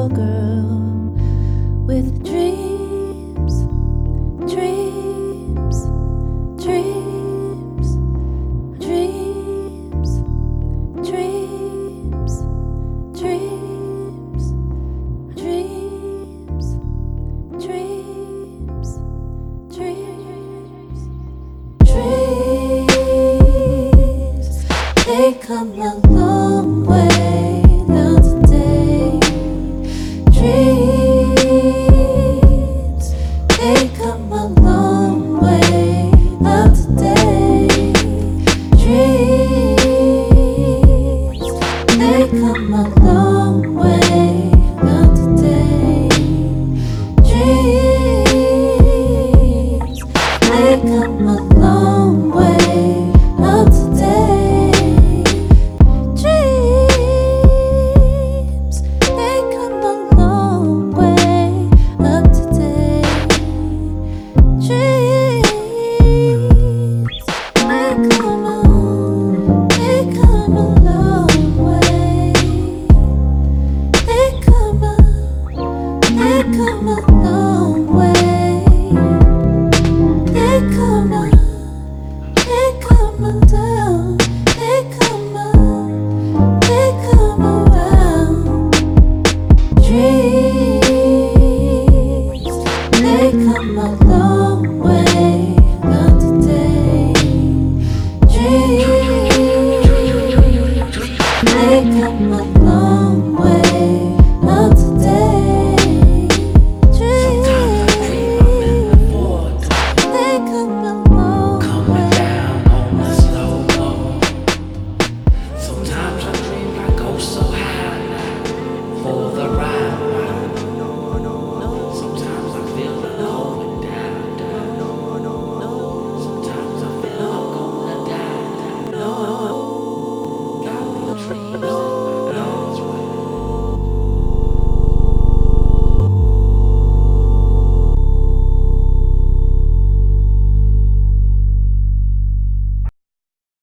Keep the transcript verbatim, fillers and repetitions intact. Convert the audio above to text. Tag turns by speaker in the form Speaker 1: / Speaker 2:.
Speaker 1: girl with dreams, dreams, dreams, dreams, dreams, dreams, dreams, dreams, dreams, dreams. They come a long way now today. Dreams, they come a long way now today. Dreams, they come a long way now today. Dreams, they come a long way now today. Dreams, they come a long way up today. Dreams, they come a, they come a long way. They come a, they come a long way. They come a, they come a down. They come a, they come around. Dreams, they come a long way now today. Dreams, they come a long way now today. Dreams, they come a long
Speaker 2: Coming
Speaker 1: way.
Speaker 2: down on the slow mo. Sometimes I dream I go so high for the ride. Sometimes I feel it going down, down. Sometimes I feel I'm gonna die.